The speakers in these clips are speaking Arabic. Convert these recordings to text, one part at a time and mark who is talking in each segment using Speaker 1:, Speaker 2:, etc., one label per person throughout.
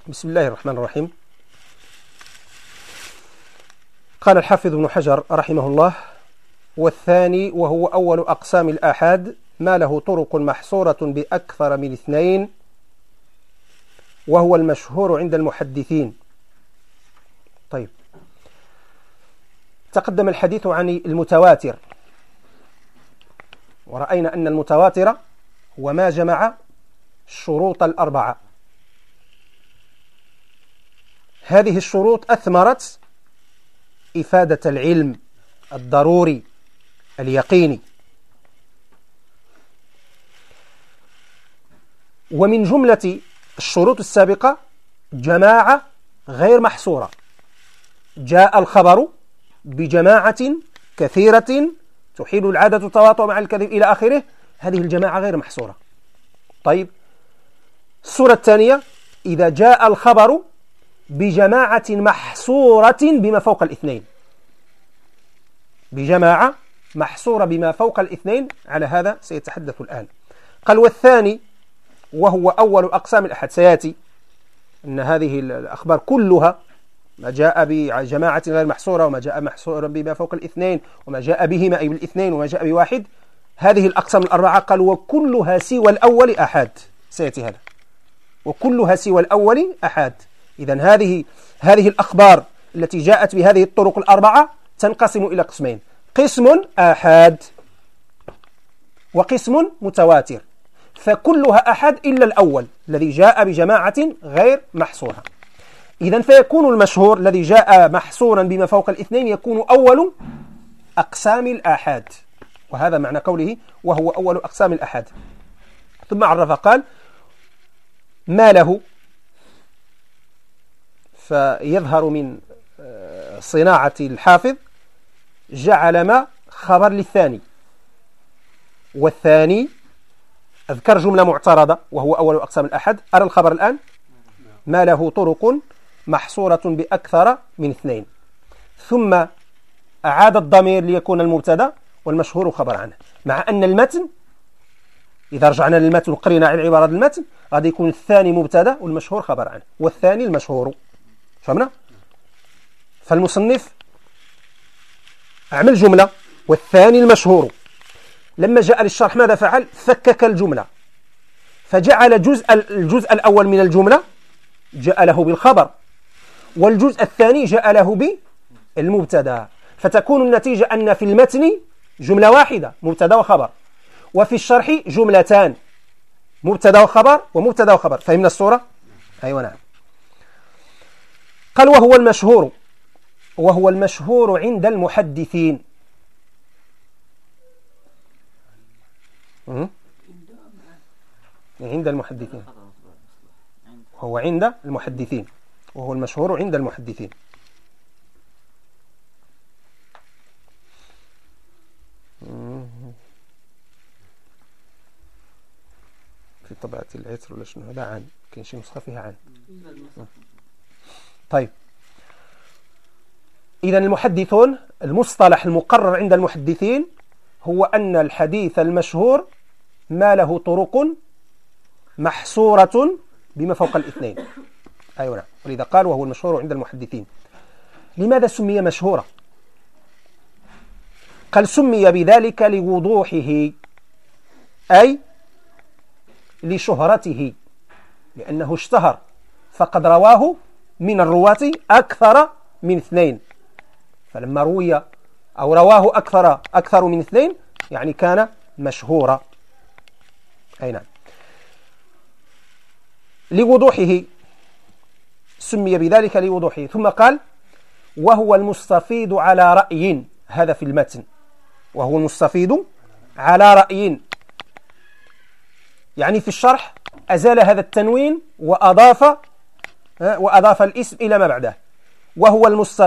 Speaker 1: بسم الله الرحمن الرحيم. قال الحافظ ابن حجر رحمه الله: والثاني وهو أول أقسام الآحاد ما له طرق محصورة بأكثر من 2، وهو المشهور عند المحدثين. طيب، تقدم الحديث عن المتواتر، ورأينا أن المتواتر هو ما جمع الشروط الأربعة. هذه الشروط أثمرت إفادة العلم الضروري اليقيني. ومن جملة الشروط السابقة جماعة غير محصورة، جاء الخبر بجماعة كثيرة تحيل العادة التواطؤ مع الكذب إلى آخره. هذه الجماعة غير محصورة. طيب، الصورة الثانية: إذا جاء الخبر بجماعة محصورة بما فوق 2، بجماعة محصورة بما فوق 2. على هذا سيتحدث الآن. قال: والثاني وهو أول أقسام الأحد. سيأتي أن هذه الأخبار كلها ما جاء بجماعة غير محصورة، وما جاء محصورا بما فوق 2، وما جاء بهما أي بالاثنين، وما جاء بواحد، هذه الأقسام الأربعة. قال: وكلها سوى الأول أحاد. سيأتي هذا: وكلها سوى الأول أحاد. إذن هذه الأخبار التي جاءت بهذه الطرق الأربعة تنقسم إلى قسمين: قسم آحاد وقسم متواتر. فكلها أحاد إلا الأول الذي جاء بجماعة غير محصورة. إذن فيكون المشهور الذي جاء محصورا بما فوق 2 يكون أول أقسام الآحاد، وهذا معنى قوله وهو أول أقسام الآحاد. ثم عرف قال: ما له، فيظهر من صناعة الحافظ جعل ما خبر للثاني. والثاني أذكر جملة معترضة وهو أول أقسام الأحد. أرى الخبر الآن: ما له طرق محصورة بأكثر من 2. ثم أعاد الضمير ليكون المبتدا والمشهور خبر عنه، مع أن المتن إذا رجعنا للمتن وقرينا على عبارة المتن غادي يكون الثاني مبتدا والمشهور خبر عنه، والثاني المشهور. فهمنا؟ فالمصنف عمل جملة والثاني المشهور. لما جاء للشرح ماذا فعل؟ فكك الجملة، فجعل الجزء الأول من الجملة جاء له بالخبر، والجزء الثاني جاء له بالمبتدا، فتكون النتيجة أن في المتن جملة واحدة مبتدا وخبر، وفي الشرح جملتان مبتدا وخبر ومبتدا وخبر. فهمنا الصورة؟ أيوة نعم. قال: وهو المشهور عند المحدثين. عند المحدثين، وهو عند المحدثين، وهو المشهور عند المحدثين. في طبعة العطر ولا شنو هذا؟ عن كاين شي نسخة فيها عن. طيب، إذن المحدثون المصطلح المقرر عند المحدثين هو أن الحديث المشهور ما له طرق محصورة بما فوق 2. أيوة نعم. ولذا قال وهو المشهور عند المحدثين. لماذا سمي مشهورا؟ قال: سمي بذلك لوضوحه، أي لشهرته، لأنه اشتهر، فقد رواه من الرواة أكثر من 2. فلما روي أو رواه أكثر من 2 يعني كان مشهورا. أي نعم. لوضوحه سمي بذلك لوضوحه. ثم قال: وهو المستفيض على رأي. هذا في المتن: وهو المستفيض على رأي. يعني في الشرح أزال هذا التنوين وأضاف الاسم إلى ما بعده. وهو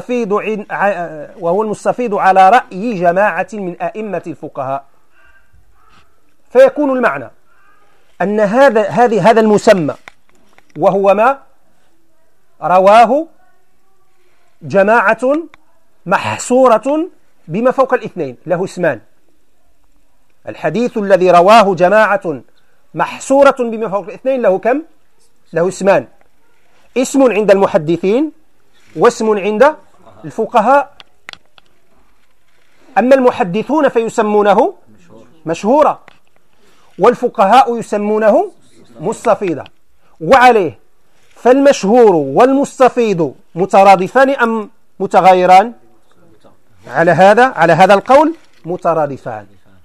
Speaker 1: المستفيض على رأي جماعة من أئمة الفقهاء. فيكون المعنى أن هذا المسمى وهو ما رواه جماعة محصورة بما فوق 2 له اسمان. الحديث الذي رواه جماعة محصورة بما فوق 2 له كم؟ له اسمان. اسم عند المحدثين واسم عند الفقهاء. أما المحدثون فيسمونه مشهورا، والفقهاء يسمونه مستفيضا. وعليه فالمشهور والمستفيض مترادفان أم متغايران؟ على هذا القول مترادفان.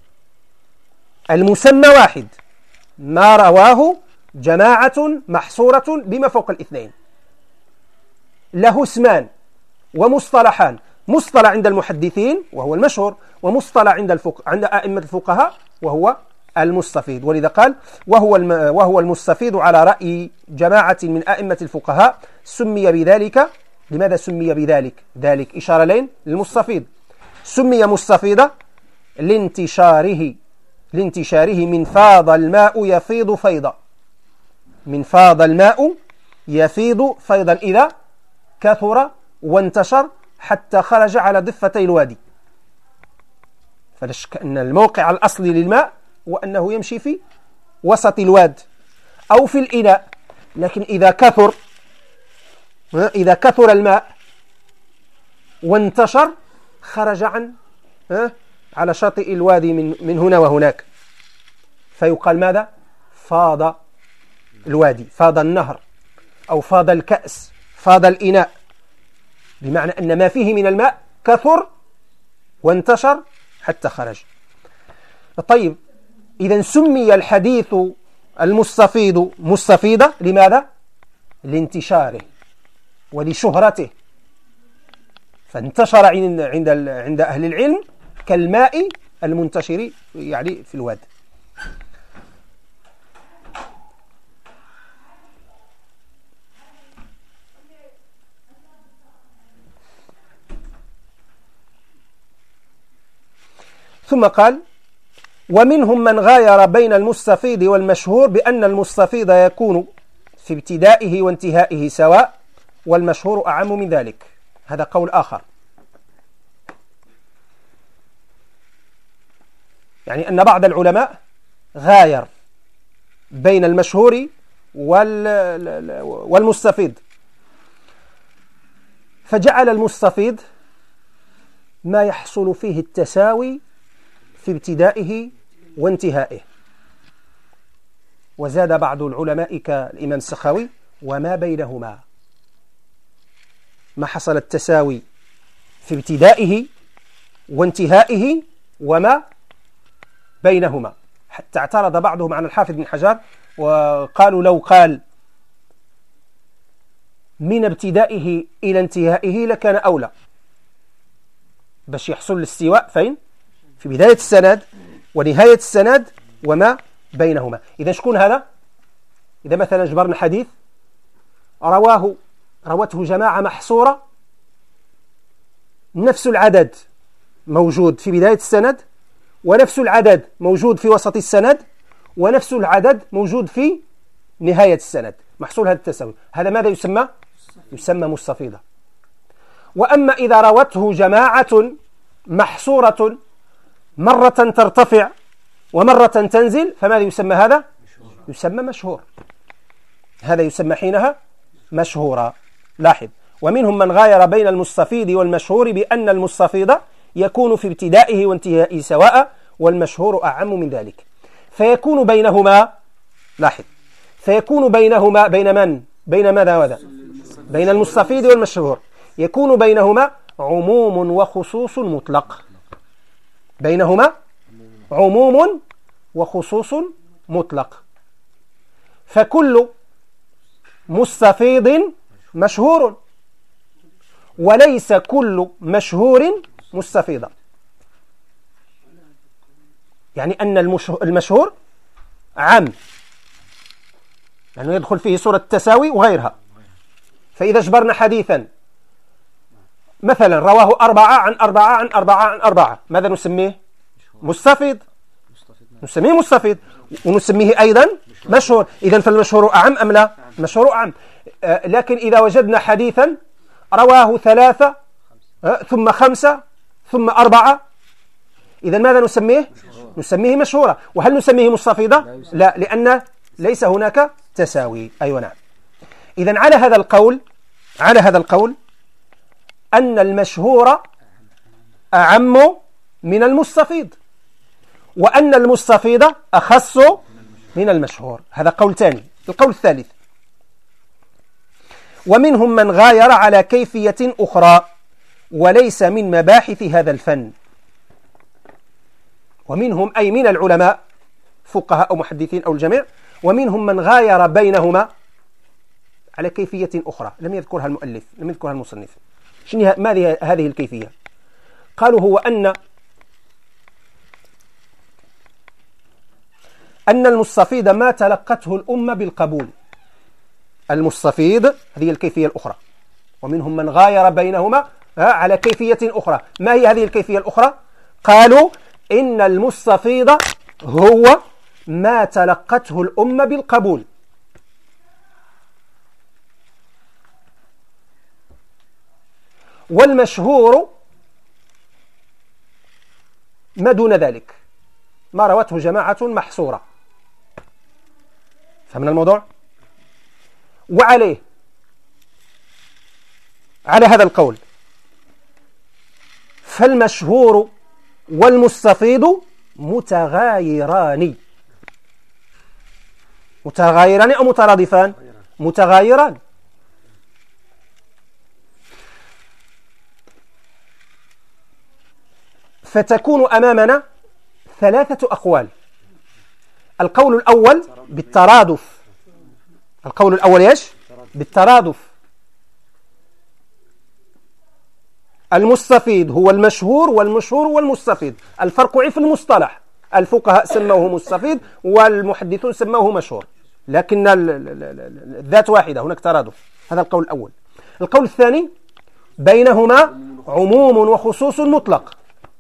Speaker 1: المسمى واحد، ما رواه جماعة محصورة بما فوق الاثنين. له اسمان ومصطلحان، مصطلح عند المحدثين وهو المشهور، ومصطلح عند أئمة الفقهاء وهو المستفيض. ولذا قال وهو المستفيض على رأي جماعة من أئمة الفقهاء سمي بذلك. لماذا سمي بذلك؟ ذلك إشارة لين للمستفيض. سمي مستفيضا لانتشاره من فاض الماء يفيض فيضا، من فاض الماء يفيض فيضا، إذا كثر وانتشر حتى خرج على ضفتي الوادي. فلا شك أن الموقع الأصلي للماء وأنه يمشي في وسط الواد أو في الإناء، لكن إذا كثر الماء وانتشر خرج على شاطئ الوادي من هنا وهناك، فيقال ماذا؟ فاض الوادي، فاض النهر، أو فاض الكأس، فاض الإناء، بمعنى أن ما فيه من الماء كثر وانتشر حتى خرج. طيب، إذا سمي الحديث المستفيض مستفيضا لماذا؟ لانتشاره ولشهرته، فانتشر عند أهل العلم كالماء المنتشر يعني في الواد. ثم قال ومنهم من غاير بين المستفيض والمشهور بأن المستفيض يكون في ابتدائه وانتهائه سواء، والمشهور أعم من ذلك. هذا قول آخر، يعني أن بعض العلماء غاير بين المشهور والمستفيض، فجعل المستفيض ما يحصل فيه التساوي في ابتدائه وانتهائه. وزاد بعض العلماء كالإمام السخاوي وما بينهما، ما حصل التساوي في ابتدائه وانتهائه وما بينهما. حتى اعترض بعضهم عن الحافظ بن حجر وقالوا لو قال من ابتدائه إلى انتهائه لكان أولى، باش يحصل الاستواء فين؟ في بداية السند ونهاية السند وما بينهما. إذا شكون هذا؟ إذا مثلا جبرنا حديث روته جماعة محصورة، نفس العدد موجود في بداية السند، ونفس العدد موجود في وسط السند، ونفس العدد موجود في نهاية السند، محصول هذا التساوي، هذا ماذا يسمى؟ يسمى مستفيضة. وأما إذا روته جماعة محصورة مرة ترتفع ومرة تنزل فماذا يسمى هذا؟ يسمى مشهور. هذا يسمى حينها مشهورا. لاحظ، ومنهم من غاير بين المستفيض والمشهور بأن المستفيض يكون في ابتدائه وانتهائه سواء، والمشهور أعم من ذلك. فيكون بينهما، لاحظ، فيكون بينهما بين من؟ بين ماذا وذا؟ بين المستفيض والمشهور يكون بينهما عموم وخصوص مطلق، بينهما عموم وخصوص مطلق. فكل مستفيض مشهور، وليس كل مشهور مستفيضا. يعني أن المشهور عام، لأنه يدخل فيه صورة التساوي وغيرها. فإذا جبرنا حديثا مثلا رواه 4 عن 4 عن 4 عن 4، ماذا نسميه؟ مستفيض، نسميه مستفيض، ونسميه أيضا مشهور. إذن فالمشهور أعم أم لا؟ المشهور أعم. لكن إذا وجدنا حديثا رواه 3 ثم 5 ثم 4، إذن ماذا نسميه؟ نسميه مشهورا. وهل نسميه مستفيضا؟ لا، لأن ليس هناك تساوي. أيوة نعم. إذن على هذا القول أن المشهور أعم من المستفيض، وأن المستفيض أخص من المشهور. هذا قول ثاني. القول الثالث: ومنهم من غاير على كيفية أخرى وليس من مباحث هذا الفن. ومنهم أي من العلماء، فقهاء أو محدثين أو الجميع، ومنهم من غاير بينهما على كيفية أخرى لم يذكرها المؤلف، لم يذكرها المصنف. ما هذه الكيفية؟ قالوا هو أن المستفيض ما تلقته الأمة بالقبول. المستفيض هذه الكيفية الأخرى. ومنهم من غاير بينهما على كيفية أخرى. ما هي هذه الكيفية الأخرى؟ قالوا إن المستفيض هو ما تلقته الأمة بالقبول، والمشهور ما دون ذلك، ما روته جماعة محصورة. فهمنا الموضوع؟ وعليه، على هذا القول، فالمشهور والمستفيض متغايران أو مترادفان؟ متغايران. فتكون أمامنا ثلاثة أقوال. القول الأول بالترادف. القول الأول إيش؟ بالترادف. المستفيد هو المشهور، والمشهور والمستفيد. الفرق في المصطلح، الفقهاء سموه مستفيد والمحدثون سموه مشهور، لكن الذات واحدة، هناك ترادف. هذا القول الأول. القول الثاني: بينهما عموم وخصوص مطلق.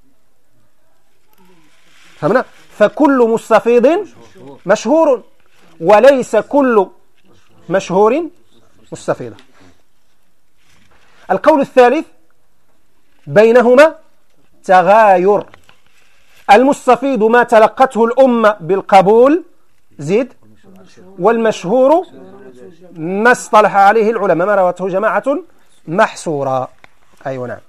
Speaker 1: فهمنا؟ فكل مستفيض مشهور، وليس كل مشهور مستفيضا. القول الثالث: بينهما تغاير. المستفيض ما تلقته الأمة بالقبول، زيد، والمشهور ما اصطلح عليه العلماء، ما روته جماعة محصورة. أيوة نعم.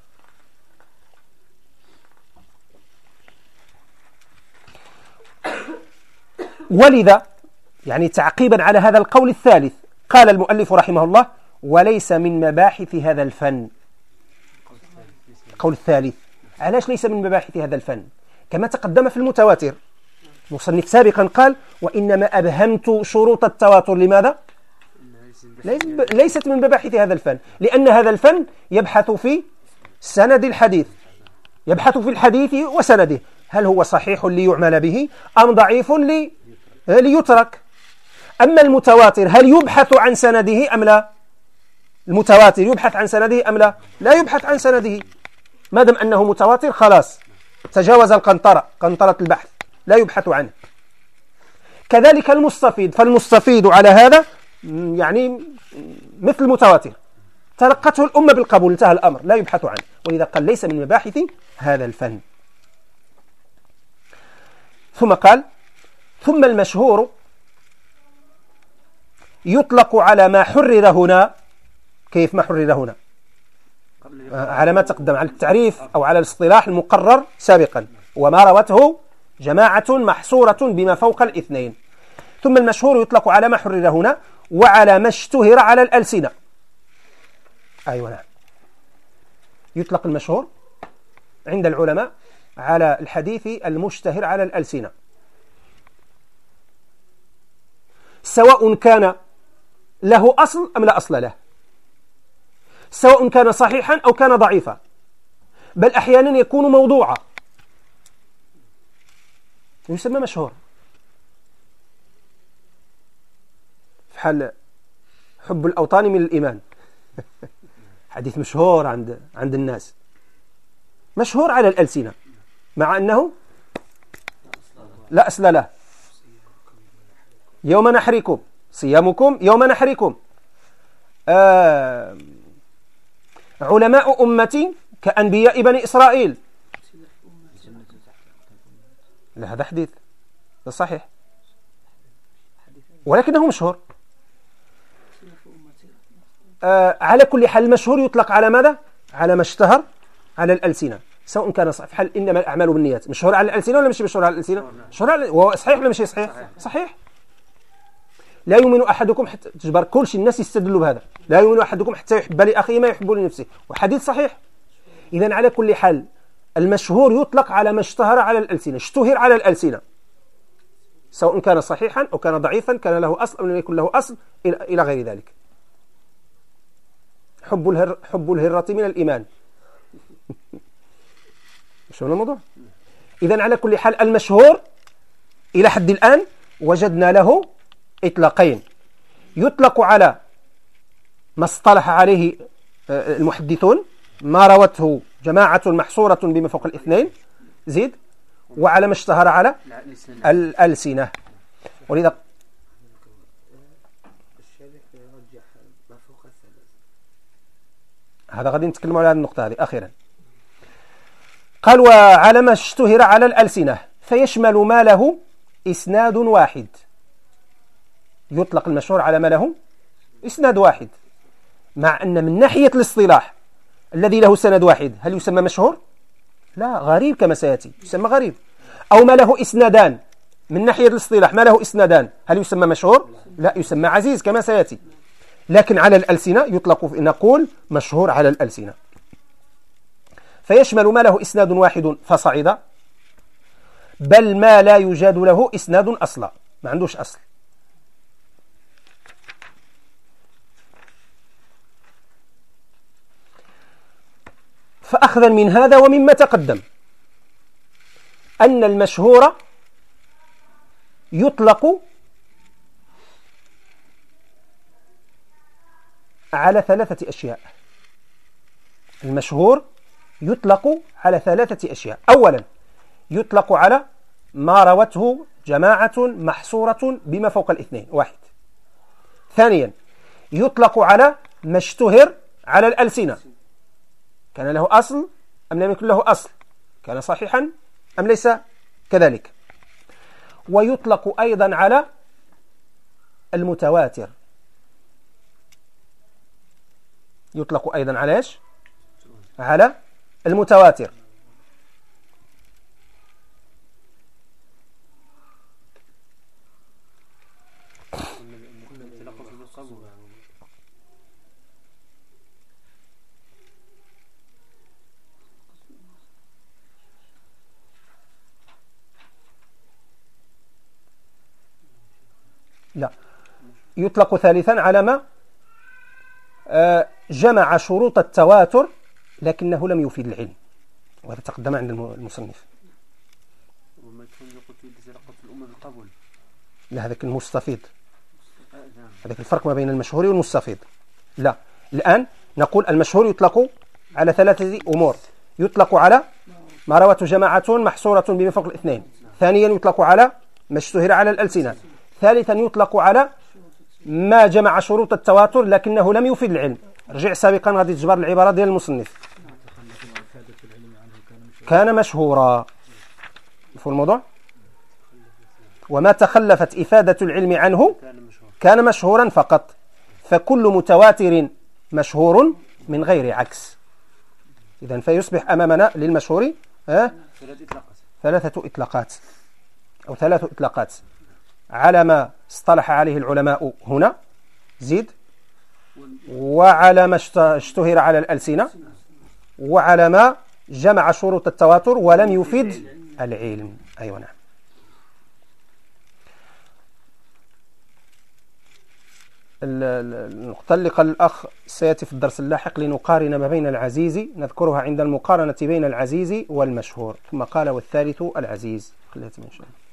Speaker 1: ولذا يعني تعقيبا على هذا القول الثالث قال المؤلف رحمه الله: وليس من مباحث هذا الفن. القول الثالث علاش ليس من مباحث هذا الفن؟ كما تقدم في المتواتر، مصنف سابقا قال: وإنما أبهمت شروط التواتر. لماذا؟ ليست من مباحث هذا الفن، لأن هذا الفن يبحث في سند الحديث، يبحث في الحديث وسنده، هل هو صحيح ليعمل به أم ضعيف ليترك. أما المتواتر هل يبحث عن سنده أم لا؟ المتواتر يبحث عن سنده أم لا؟ لا يبحث عن سنده. ما دام أنه متواتر خلاص تجاوز القنطرة، قنطرة البحث، لا يبحث عنه. كذلك المستفيد، فالمستفيد على هذا يعني مثل المتواتر، تلقته الأمة بالقبول، انتهى الأمر، لا يبحث عنه. ولذا قال: ليس من مباحث هذا الفن. ثم قال: ثم المشهور يطلق على ما حرر هنا. كيف ما حرر هنا؟ على ما تقدم، على التعريف أو على الاصطلاح المقرر سابقا، وما روته جماعة محصورة بما فوق الاثنين. ثم المشهور يطلق على ما حرر هنا وعلى ما اشتهر على الألسنة. أيوة نعم. يطلق المشهور عند العلماء على الحديث المشتهر على الألسنة، سواء كان له أصل أم لا أصل له، سواء كان صحيحا أو كان ضعيفا، بل أحيانا يكون موضوعا، يسمى مشهور. في حال حب الأوطان من الإيمان حديث مشهور عند الناس، مشهور على الألسنة، مع أنه لا أصل له. يوم نحركم، صيامكم يوم نحركم. علماء أمتي كأنبياء بني إسرائيل. لا، هذا حديث، ده صحيح، ولكنه مشهور. على كل حال المشهور يطلق على ماذا؟ على ما اشتهر على الألسنة، سواء كان صحيح، في حال إنما الأعمال بالنيات، مشهور على الألسنة ولا مش مشهور على الألسنة؟ مشهور على، وهو صحيح ولا مش صحيح؟ صحيح. لا يؤمن أحدكم حتى تجبر كل شيء الناس يستدلوا بهذا، لا يؤمن أحدكم حتى يحب لأخيه ما يحب لنفسه، وحديث صحيح. إذن على كل حال المشهور يطلق على ما اشتهر على الألسنة، اشتهر على الألسنة، سواء كان صحيحا أو كان ضعيفا، كان له أصل أو لم يكن له أصل، إلى غير ذلك. حب الهرة من الإيمان. شو الموضوع؟ إذن على كل حال المشهور إلى حد الآن وجدنا له إطلاقين، يطلق على ما اصطلح عليه المحدثون، ما روته جماعة محصورة بما فوق الاثنين زيد، وعلى ما اشتهر على الألسنة. ولذا هذا غادي نتكلم على هذه النقطة هذه أخيرا. قال وعلى ما اشتهر على الألسنة فيشمل ما له إسناد واحد. يطلق المشهور على ما له إسناد واحد، مع أن من ناحية الاصطلاح الذي له سند واحد هل يسمى مشهور؟ لا، غريب كما سيأتي، يسمى غريب. أو ما له إسنادان، من ناحية الاصطلاح ما له إسنادان هل يسمى مشهور؟ لا، يسمى عزيز كما سيأتي. لكن على الألسنة يطلق، نقول مشهور على الألسنة. فيشمل ما له إسناد واحد فصعد، بل ما لا يوجد له إسناد أصلا، ما عندوش أصل. فأخذا من هذا ومما تقدم أن المشهور يطلق على ثلاثة أشياء. المشهور يطلق على ثلاثة أشياء. أولا يطلق على ما روته جماعة محصورة بما فوق الاثنين واحد. ثانيا يطلق على ما اشتهر على الألسنة، كان له أصل أم لم يكن له أصل، كان صحيحا أم ليس كذلك. ويطلق أيضا على المتواتر، يطلق أيضا على إيش؟ على المتواتر. لا، يطلق ثالثا على ما جمع شروط التواتر لكنه لم يفيد العلم، وهذا تقدم عند المصنف. لا، هذاك المستفيض، هذاك الفرق ما بين المشهور والمستفيض. لا، الآن نقول المشهور يطلق على ثلاثة أمور. يطلق على ما روته جماعة محصورة بما فوق الاثنين. ثانيا يطلق على ما اشتهر على الألسنة. ثالثا يطلق على ما جمع شروط التواتر لكنه لم يفيد العلم. رجع سابقا غادي تجبر العبارة ديال المصنف، كان مشهورا. مفهوم الموضوع؟ وما تخلفت إفادة العلم عنه كان مشهورا فقط. فكل متواتر مشهور من غير عكس. إذن فيصبح أمامنا للمشهور ثلاثة إطلاقات أو ثلاث إطلاقات على ما اصطلح عليه العلماء هنا زيد، وعلى ما اشتهر على الألسنة، وعلى ما جمع شروط التواتر ولم يفيد العلم. أيوة نعم. النقطة اللي قال الأخ سيأتي في الدرس اللاحق لنقارن ما بين العزيز، نذكرها عند المقارنة بين العزيز والمشهور. ثم قال والثالث العزيز. خليها من شاء الله.